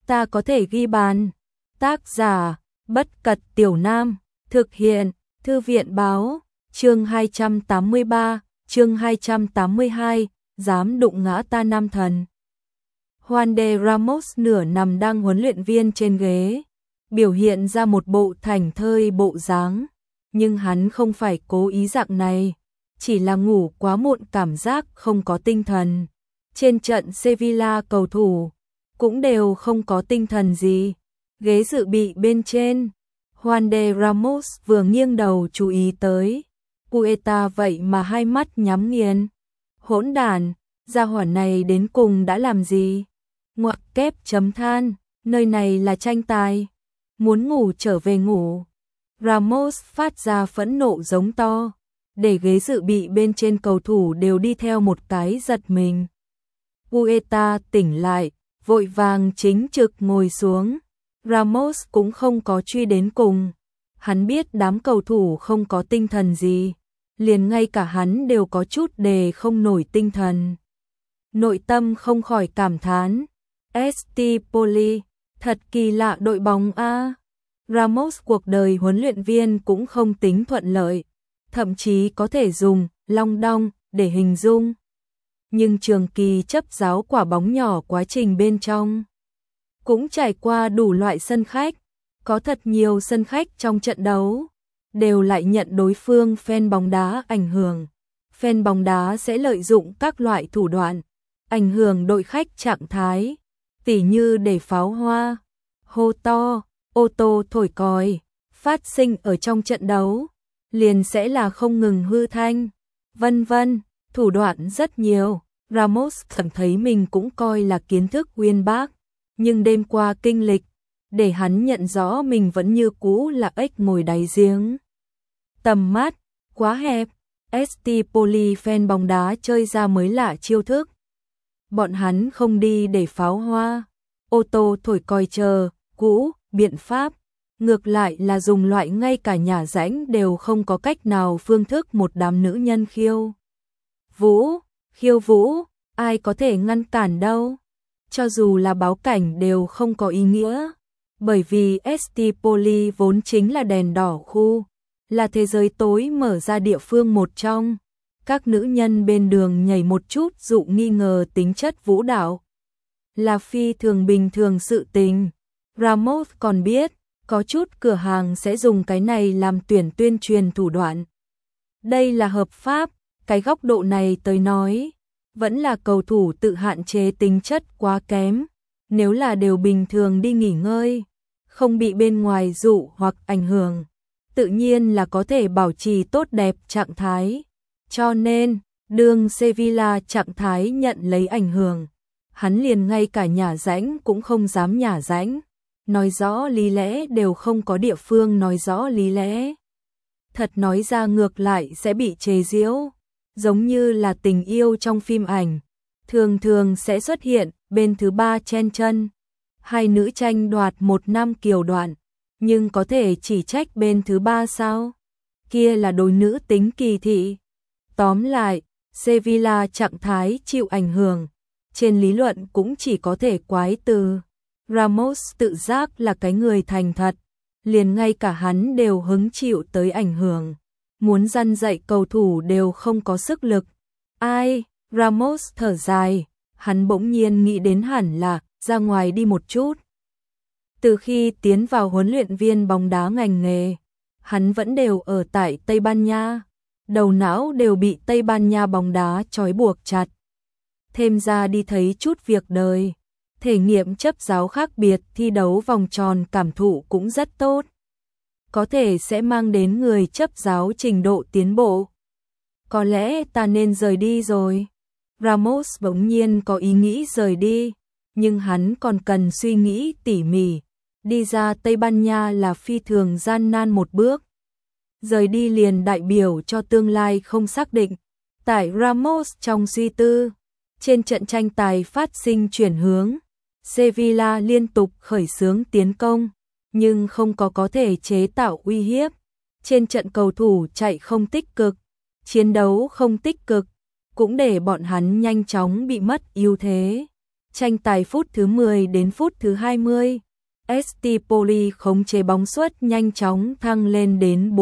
ta có thể ghi bàn. Tác giả, Bất Cật Tiểu Nam, thực hiện, Thư viện Báo, chương 283, chương 282, dám đụng ngã ta nam thần. Juan de Ramos nửa nằm đang huấn luyện viên trên ghế, biểu hiện ra một bộ thảnh thơi bộ dáng, nhưng hắn không phải cố ý dạng này, chỉ là ngủ quá muộn cảm giác không có tinh thần. Trên trận Sevilla cầu thủ cũng đều không có tinh thần gì. Ghế dự bị bên trên, Juan de Ramos vừa nghiêng đầu chú ý tới. Cueta vậy mà hai mắt nhắm nghiền. Hỗn đản, gia hỏa này đến cùng đã làm gì? Ngoặc kép chấm than, nơi này là tranh tài. Muốn ngủ trở về ngủ. Ramos phát ra phẫn nộ giống to, để ghế dự bị bên trên cầu thủ đều đi theo một cái giật mình. Cueta tỉnh lại, vội vàng chính trực ngồi xuống. Ramos cũng không có truy đến cùng. Hắn biết đám cầu thủ không có tinh thần gì, liền ngay cả hắn đều có chút đề không nổi tinh thần. Nội tâm không khỏi cảm thán, Estipoli, thật kỳ lạ đội bóng a. Ramos cuộc đời huấn luyện viên cũng không tính thuận lợi, thậm chí có thể dùng long đong để hình dung. Nhưng trường kỳ chấp giáo quả bóng nhỏ quá trình bên trong cũng trải qua đủ loại sân khách, có thật nhiều sân khách trong trận đấu đều lại nhận đối phương fan bóng đá ảnh hưởng. Fan bóng đá sẽ lợi dụng các loại thủ đoạn ảnh hưởng đội khách trạng thái, tỉ như để pháo hoa, hô to, ô tô thổi còi phát sinh ở trong trận đấu, liền sẽ là không ngừng hư thanh, vân vân, thủ đoạn rất nhiều. Ramos cảm thấy mình cũng coi là kiến thức uyên bác, nhưng đêm qua kinh lịch để hắn nhận rõ mình vẫn như cũ là ếch ngồi đáy giếng. Tầm mắt quá hẹp, Estipoli fan bóng đá chơi ra mới lạ chiêu thức. Bọn hắn không đi để pháo hoa, ô tô thổi còi chờ cũ biện pháp, ngược lại là dùng loại ngay cả nhà rãnh đều không có cách nào phương thức một đám nữ nhân khiêu vũ, ai có thể ngăn cản đâu. Cho dù là báo cảnh đều không có ý nghĩa, bởi vì Estipoli vốn chính là đèn đỏ khu, là thế giới tối mở ra địa phương một trong. Các nữ nhân bên đường nhảy một chút dụ nghi ngờ tính chất vũ đạo là phi thường bình thường sự tình. Ramos còn biết, có chút cửa hàng sẽ dùng cái này làm tuyên truyền thủ đoạn. Đây là hợp pháp, cái góc độ này tới nói, vẫn là cầu thủ tự hạn chế tính chất quá kém. Nếu là đều bình thường đi nghỉ ngơi, không bị bên ngoài dụ hoặc ảnh hưởng, tự nhiên là có thể bảo trì tốt đẹp trạng thái. Cho nên, đương Sevilla trạng thái nhận lấy ảnh hưởng, hắn liền ngay cả nhả rãnh cũng không dám nhả rãnh, nói rõ lý lẽ đều không có địa phương nói rõ lý lẽ. Thật nói ra ngược lại sẽ bị chế giễu, giống như là tình yêu trong phim ảnh, thường thường sẽ xuất hiện bên thứ ba chen chân, hai nữ tranh đoạt một năm kiều đoạn, nhưng có thể chỉ trách bên thứ ba sao? Kia là đối nữ tính kỳ thị. Tóm lại, Sevilla trạng thái chịu ảnh hưởng, trên lý luận cũng chỉ có thể quái từ. Ramos tự giác là cái người thành thật, liền ngay cả hắn đều hứng chịu tới ảnh hưởng. Muốn răn dạy cầu thủ đều không có sức lực. Ai? Ramos thở dài, hắn bỗng nhiên nghĩ đến hẳn là ra ngoài đi một chút. Từ khi tiến vào huấn luyện viên bóng đá ngành nghề, hắn vẫn đều ở tại Tây Ban Nha, đầu não đều bị Tây Ban Nha bóng đá trói buộc chặt. Thêm ra đi thấy chút việc đời, thể nghiệm chấp giáo khác biệt, thi đấu vòng tròn cảm thụ cũng rất tốt. Có thể sẽ mang đến người chấp giáo trình độ tiến bộ. Có lẽ ta nên rời đi rồi. Ramos bỗng nhiên có ý nghĩ rời đi, nhưng hắn còn cần suy nghĩ tỉ mỉ. Đi ra Tây Ban Nha là phi thường gian nan một bước. Rời đi liền đại biểu cho tương lai không xác định. Tại Ramos trong suy tư, trên trận tranh tài phát sinh chuyển hướng. Sevilla liên tục khởi xướng tiến công, nhưng không có thể chế tạo uy hiếp. Trên trận cầu thủ chạy không tích cực, chiến đấu không tích cực, cũng để bọn hắn nhanh chóng bị mất ưu thế. Tranh tài phút thứ 10 đến phút thứ 20, ST Poli khống chế bóng suất nhanh chóng thăng lên đến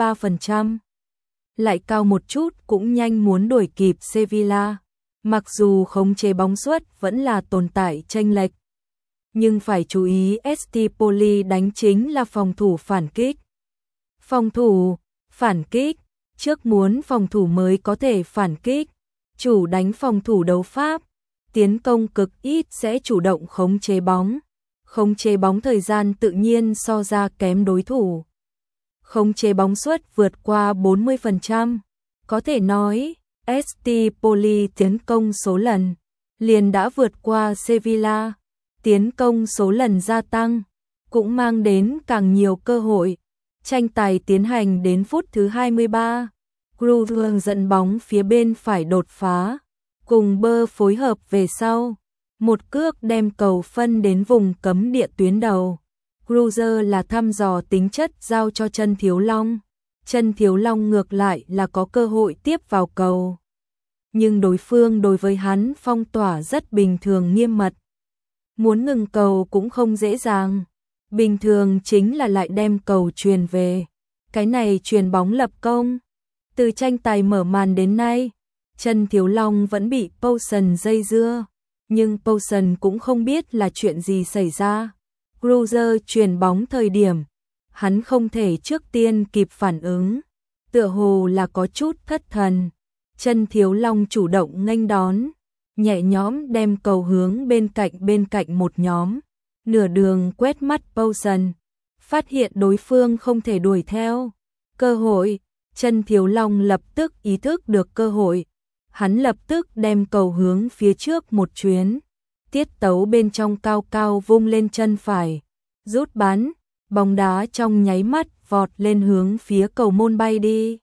43%. Lại cao một chút cũng nhanh muốn đuổi kịp Sevilla. Mặc dù khống chế bóng suất vẫn là tồn tại chênh lệch, nhưng phải chú ý ST Poli đánh chính là phòng thủ phản kích. Phòng thủ, phản kích, trước muốn phòng thủ mới có thể phản kích. Chủ đánh phòng thủ đấu pháp, tiến công cực ít sẽ chủ động khống chế bóng. Khống chế bóng thời gian tự nhiên so ra kém đối thủ. Khống chế bóng suất vượt qua 40%. Có thể nói, ST Poli tiến công số lần liền đã vượt qua Sevilla. Tiến công số lần gia tăng, cũng mang đến càng nhiều cơ hội. Tranh tài tiến hành đến phút thứ 23. Cruz dẫn bóng phía bên phải đột phá, cùng Bơ phối hợp về sau. Một cước đem cầu phân đến vùng cấm địa tuyến đầu. Cruz là thăm dò tính chất giao cho Chân Thiếu Long. Chân Thiếu Long ngược lại là có cơ hội tiếp vào cầu. Nhưng đối phương đối với hắn phong tỏa rất bình thường nghiêm mật. Muốn ngừng cầu cũng không dễ dàng. Bình thường chính là lại đem cầu truyền về. Cái này truyền bóng lập công. Từ tranh tài mở màn đến nay, Chân Thiếu Long vẫn bị Poulsen dây dưa. Nhưng Poulsen cũng không biết là chuyện gì xảy ra. Cruz truyền bóng thời điểm, hắn không thể trước tiên kịp phản ứng. Tựa hồ là có chút thất thần. Chân Thiếu Long chủ động nghênh đón, nhẹ nhõm đem cầu hướng bên cạnh một nhóm. Nửa đường quét mắt Poulsen, phát hiện đối phương không thể đuổi theo. Cơ hội, Chân Thiếu Long lập tức ý thức được cơ hội. Hắn lập tức đem cầu hướng phía trước một chuyến. Tiết tấu bên trong cao cao vung lên chân phải. Rút bắn, bóng đá trong nháy mắt vọt lên hướng phía cầu môn bay đi.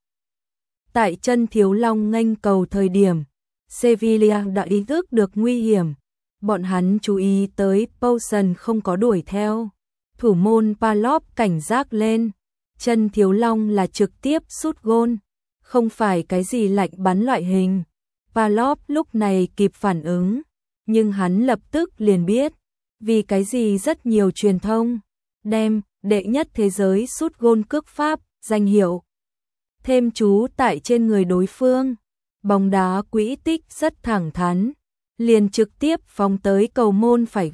Tại Chân Thiếu Long nghênh cầu thời điểm, Sevilla đã ý thức được nguy hiểm. Bọn hắn chú ý tới Poulsen không có đuổi theo. Thủ môn Palop cảnh giác lên. Chân Thiếu Long là trực tiếp sút gôn, không phải cái gì lạnh bắn loại hình. Palop lúc này kịp phản ứng, nhưng hắn lập tức liền biết, vì cái gì rất nhiều truyền thông đem đệ nhất thế giới sút gôn cước pháp danh hiệu thêm chú tại trên người đối phương. Bóng đá quỹ tích rất thẳng thắn, liền trực tiếp phóng tới cầu môn phải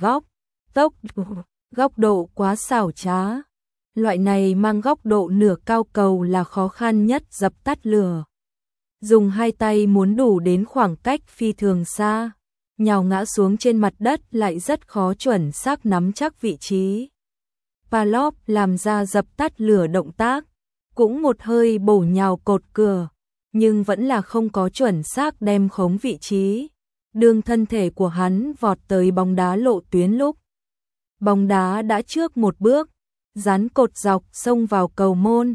góc độ quá xảo trá. Loại này mang góc độ nửa cao cầu là khó khăn nhất dập tắt lửa. Dùng hai tay muốn đủ đến khoảng cách phi thường xa, nhào ngã xuống trên mặt đất lại rất khó chuẩn xác nắm chắc vị trí. Palop làm ra dập tắt lửa động tác, cũng một hơi bổ nhào cột cửa, nhưng vẫn là không có chuẩn xác đem khống vị trí. Đường thân thể của hắn vọt tới bóng đá lộ tuyến lúc bóng đá đã trước một bước, dán cột dọc xông vào cầu môn.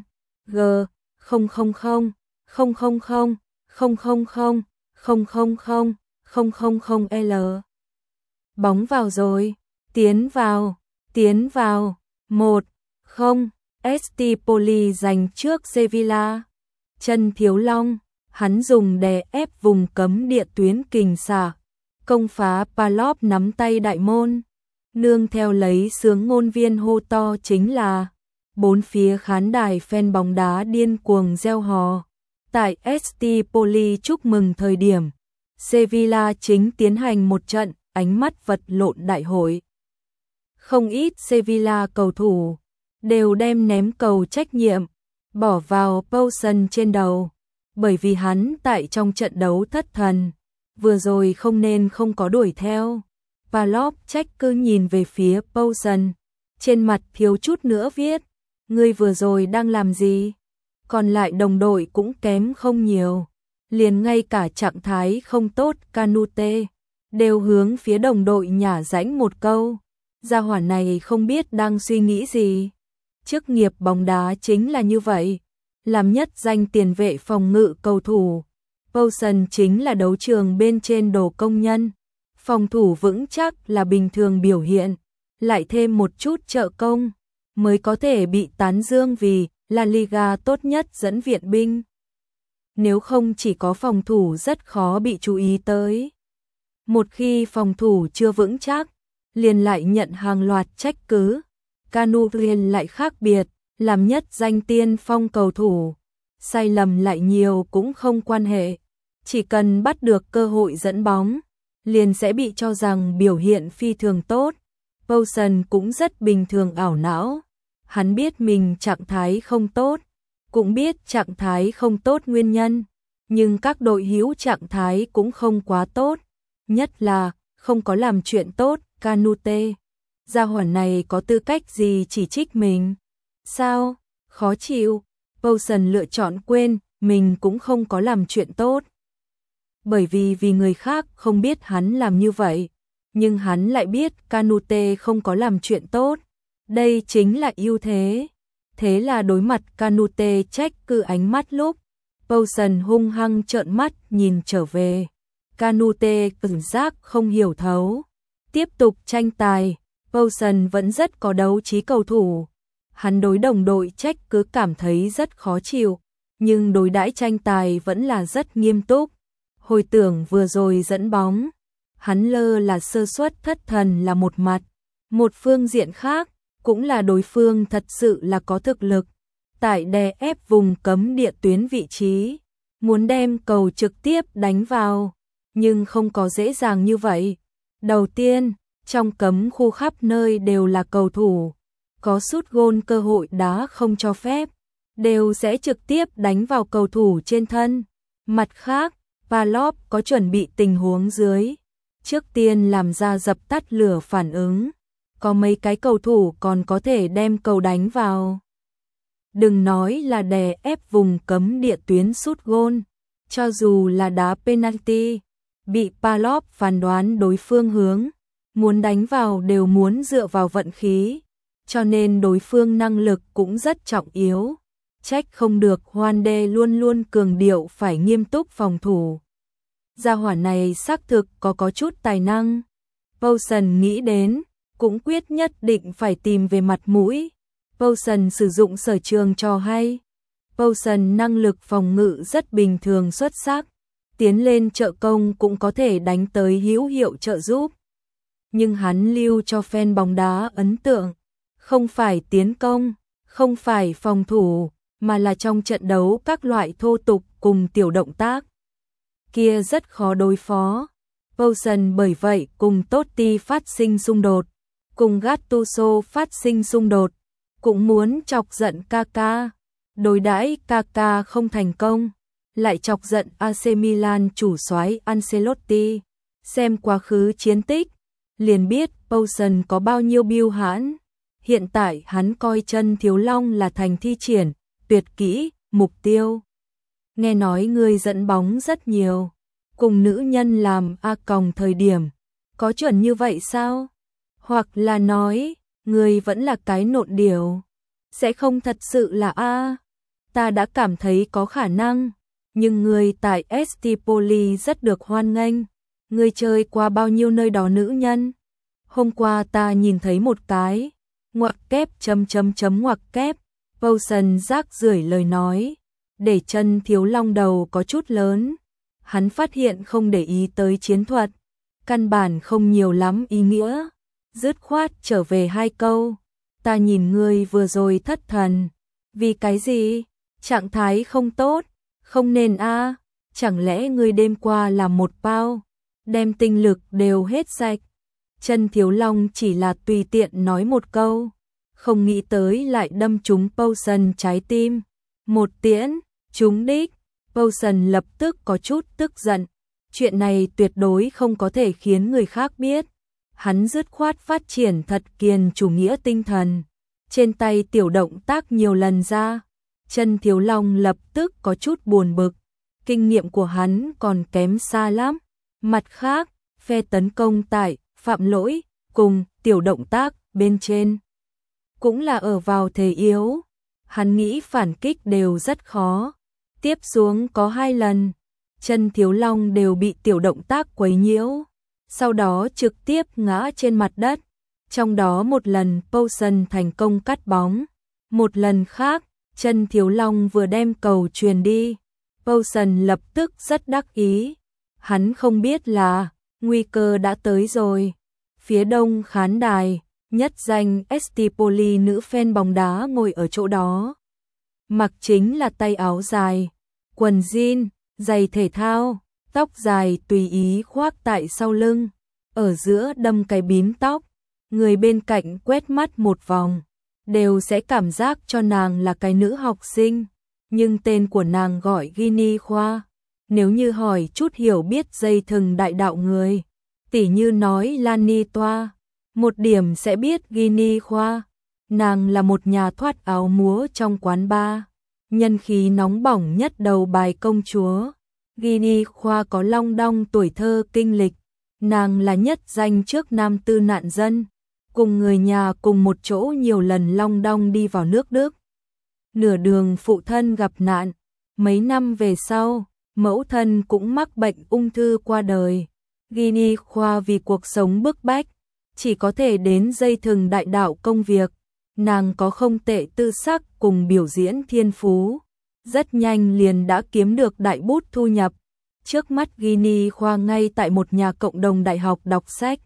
L. Bóng vào rồi, tiến vào, 1-0, ST Poli giành trước Sevilla. Chân Thiếu Long, hắn dùng đè ép vùng cấm địa tuyến kình xạ, công phá Palop nắm tay đại môn. Nương theo lấy sướng ngôn viên hô to chính là, bốn phía khán đài fan bóng đá điên cuồng reo hò. Tại ST Poli chúc mừng thời điểm, Sevilla chính tiến hành một trận ánh mắt vật lộn đại hội. Không ít Sevilla cầu thủ đều đem ném cầu trách nhiệm bỏ vào Poulsen trên đầu, bởi vì hắn tại trong trận đấu thất thần, vừa rồi không nên không có đuổi theo. Palop trách cứ nhìn về phía Poulsen, trên mặt thiếu chút nữa viết, ngươi vừa rồi đang làm gì? Còn lại đồng đội cũng kém không nhiều, liền ngay cả trạng thái không tốt Canute đều hướng phía đồng đội nhả rãnh một câu. Gia hỏa này không biết đang suy nghĩ gì. Chức nghiệp bóng đá chính là như vậy, làm nhất danh tiền vệ phòng ngự cầu thủ. Poulsen chính là đấu trường bên trên đồ công nhân. Phòng thủ vững chắc là bình thường biểu hiện, lại thêm một chút trợ công, mới có thể bị tán dương vì La Liga tốt nhất dẫn viện binh. Nếu không chỉ có phòng thủ rất khó bị chú ý tới. Một khi phòng thủ chưa vững chắc, liền lại nhận hàng loạt trách cứ. Canurien lại khác biệt, làm nhất danh tiên phong cầu thủ, sai lầm lại nhiều cũng không quan hệ, chỉ cần bắt được cơ hội dẫn bóng, liền sẽ bị cho rằng biểu hiện phi thường tốt. Poulsen cũng rất bình thường ảo não, hắn biết mình trạng thái không tốt, cũng biết trạng thái không tốt nguyên nhân, nhưng các đội hữu trạng thái cũng không quá tốt, nhất là không có làm chuyện tốt. Canute, gia hỏa này có tư cách gì chỉ trích mình? Sao? Khó chịu. Poulsen lựa chọn quên, mình cũng không có làm chuyện tốt. Bởi vì người khác không biết hắn làm như vậy, nhưng hắn lại biết Canute không có làm chuyện tốt. Đây chính là ưu thế. Thế là đối mặt Canute trách cứ ánh mắt lúc, Poulsen hung hăng trợn mắt nhìn trở về. Canute cảm giác không hiểu thấu. Tiếp tục tranh tài, Poulsen vẫn rất có đấu trí cầu thủ. Hắn đối đồng đội trách cứ cảm thấy rất khó chịu, nhưng đối đãi tranh tài vẫn là rất nghiêm túc. Hồi tưởng vừa rồi dẫn bóng, hắn lơ là sơ suất thất thần là một mặt. Một phương diện khác, cũng là đối phương thật sự là có thực lực. Tại đè ép vùng cấm địa tuyến vị trí, muốn đem cầu trực tiếp đánh vào, nhưng không có dễ dàng như vậy. Đầu tiên, trong cấm khu khắp nơi đều là cầu thủ, có sút gôn cơ hội đá không cho phép, đều sẽ trực tiếp đánh vào cầu thủ trên thân. Mặt khác, Palop có chuẩn bị tình huống dưới, trước tiên làm ra dập tắt lửa phản ứng, có mấy cái cầu thủ còn có thể đem cầu đánh vào. Đừng nói là đè ép vùng cấm địa tuyến sút gôn, cho dù là đá penalty, bị Palop phán đoán đối phương hướng, muốn đánh vào đều muốn dựa vào vận khí, cho nên đối phương năng lực cũng rất trọng yếu. Trách không được Hoan Đê luôn luôn cường điệu phải nghiêm túc phòng thủ. Gia hỏa này xác thực có chút tài năng. Poulsen nghĩ đến, cũng quyết nhất định phải tìm về mặt mũi. Poulsen sử dụng sở trường trò hay. Poulsen năng lực phòng ngự rất bình thường xuất sắc, tiến lên trợ công cũng có thể đánh tới hữu hiệu trợ giúp. Nhưng hắn lưu cho fan bóng đá ấn tượng, không phải tiến công, không phải phòng thủ, mà là trong trận đấu các loại thô tục cùng tiểu động tác. Kia rất khó đối phó. Poulsen bởi vậy cùng Totti phát sinh xung đột, cùng Gattuso phát sinh xung đột, cũng muốn chọc giận Kaká. Đối đãi Kaká không thành công, lại chọc giận AC Milan chủ soái Ancelotti. Xem quá khứ chiến tích, liền biết Poulsen có bao nhiêu bưu hãn. Hiện tại hắn coi Chân Thiếu Long là thành thi triển tuyệt kỹ, mục tiêu. Nghe nói người dẫn bóng rất nhiều, cùng nữ nhân làm A còng thời điểm, có chuẩn như vậy sao? Hoặc là nói, người vẫn là cái nộn điểu, sẽ không thật sự là A. Ta đã cảm thấy có khả năng, nhưng người tại Stipoli rất được hoan nghênh. Người chơi qua bao nhiêu nơi đó nữ nhân? Hôm qua ta nhìn thấy một cái, ngoặc kép ngoặc kép. Poulsen rác rưởi lời nói, để Chân Thiếu Long đầu có chút lớn. Hắn phát hiện không để ý tới chiến thuật, căn bản không nhiều lắm ý nghĩa. Dứt khoát trở về hai câu, ta nhìn ngươi vừa rồi thất thần. Vì cái gì? Trạng thái không tốt, không nên a. Chẳng lẽ ngươi đêm qua làm một bao, đem tinh lực đều hết sạch? Chân Thiếu Long chỉ là tùy tiện nói một câu, không nghĩ tới lại đâm trúng Poulsen trái tim. Một tiễn, trúng đích. Poulsen lập tức có chút tức giận. Chuyện này tuyệt đối không có thể khiến người khác biết. Hắn dứt khoát phát triển thật kiên chủ nghĩa tinh thần. Trên tay tiểu động tác nhiều lần ra. Chân Thiếu Long lập tức có chút buồn bực. Kinh nghiệm của hắn còn kém xa lắm. Mặt khác, phe tấn công tại phạm lỗi cùng tiểu động tác bên trên cũng là ở vào thế yếu. Hắn nghĩ phản kích đều rất khó. Tiếp xuống có 2 lần, Chân Thiếu Long đều bị tiểu động tác quấy nhiễu, sau đó trực tiếp ngã trên mặt đất. Trong đó một lần Poulsen thành công cắt bóng, một lần khác, Chân Thiếu Long vừa đem cầu truyền đi. Poulsen lập tức rất đắc ý. Hắn không biết là, Nguy cơ đã tới rồi. Phía đông khán đài, nhất danh ST Poli nữ fan bóng đá ngồi ở chỗ đó. Mặc chính là tay áo dài, quần jean, giày thể thao, tóc dài tùy ý khoác tại sau lưng, ở giữa đâm cái bím tóc. Người bên cạnh quét mắt một vòng, đều sẽ cảm giác cho nàng là cái nữ học sinh, nhưng tên của nàng gọi Ginny Khoa. Nếu như hỏi chút hiểu biết dây thừng đại đạo người, tỉ như nói Lani Toa, một điểm sẽ biết Ginny Khoa. Nàng là một nhà thoát áo múa trong quán bar, nhân khí nóng bỏng nhất đầu bài công chúa. Ginny Khoa có long đong tuổi thơ kinh lịch, nàng là nhất danh trước nam tư nạn dân, cùng người nhà cùng một chỗ nhiều lần long đong đi vào nước Đức. Nửa đường phụ thân gặp nạn, mấy năm về sau, mẫu thân cũng mắc bệnh ung thư qua đời. Ginny Khoa vì cuộc sống bức bách, chỉ có thể đến dây thừng đại đạo công việc. Nàng có không tệ tư sắc cùng biểu diễn thiên phú, rất nhanh liền đã kiếm được đại bút thu nhập. Trước mắt Ginny Khoa ngay tại một nhà cộng đồng đại học đọc sách.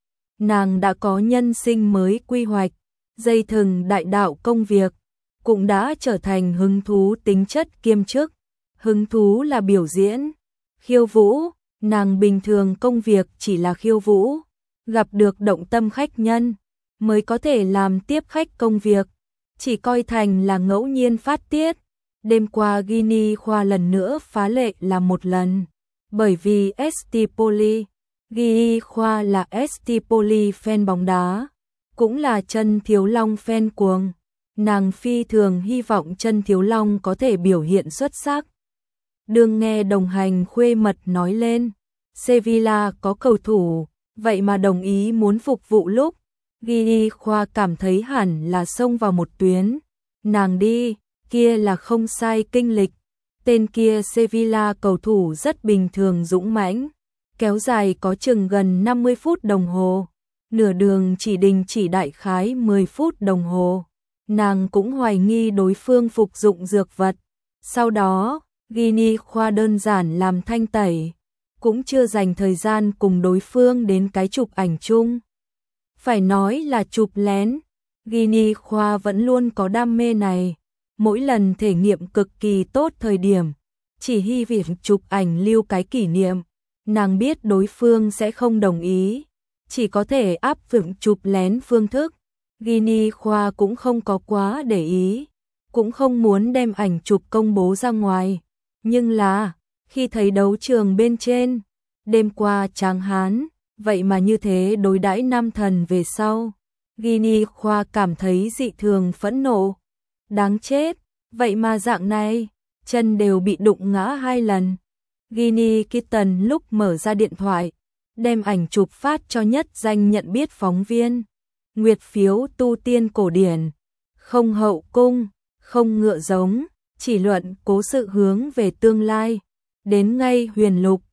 Nàng đã có nhân sinh mới quy hoạch, dây thừng đại đạo công việc, cũng đã trở thành hứng thú tính chất kiêm chức. Hứng thú là biểu diễn, khiêu vũ, nàng bình thường công việc chỉ là khiêu vũ, gặp được động tâm khách nhân, mới có thể làm tiếp khách công việc, chỉ coi thành là ngẫu nhiên phát tiết. Đêm qua Ginny Khoa lần nữa phá lệ là một lần, bởi vì ST Poli. Ginny Khoa là ST Poli fan bóng đá, cũng là Chân Thiếu Long fan cuồng. Nàng phi thường hy vọng Chân Thiếu Long có thể biểu hiện xuất sắc. Đương nghe đồng hành khuê mật nói lên, Sevilla có cầu thủ, vậy mà đồng ý muốn phục vụ lúc, Ginny Khoa cảm thấy hẳn là xông vào một tuyến. Nàng đi, kia là không sai kinh lịch. Tên kia Sevilla cầu thủ rất bình thường dũng mãnh, kéo dài có chừng gần 50 phút đồng hồ, nửa đường chỉ đình chỉ đại khái 10 phút đồng hồ. Nàng cũng hoài nghi đối phương phục dụng dược vật. Sau đó, Ginny Khoa đơn giản làm thanh tẩy, cũng chưa dành thời gian cùng đối phương đến cái chụp ảnh chung. Phải nói là chụp lén, Ginny Khoa vẫn luôn có đam mê này. Mỗi lần thể nghiệm cực kỳ tốt thời điểm, chỉ hy vọng chụp ảnh lưu cái kỷ niệm. Nàng biết đối phương sẽ không đồng ý, chỉ có thể áp dụng chụp lén phương thức. Ginny Khoa cũng không có quá để ý, cũng không muốn đem ảnh chụp công bố ra ngoài. Nhưng là, khi thấy đấu trường bên trên, đêm qua Tráng Hán, vậy mà như thế đối đãi nam thần về sau, Ginny Khoa cảm thấy dị thường phẫn nộ. Đáng chết, vậy mà dạng này, chân đều bị đụng ngã 2 lần. Ginny Kitten lúc mở ra điện thoại, đem ảnh chụp phát cho nhất danh nhận biết phóng viên. Nguyệt phiếu tu tiên cổ điển, không hậu cung, không ngựa giống, chỉ luận cố sự hướng về tương lai. Đến ngay huyền lục,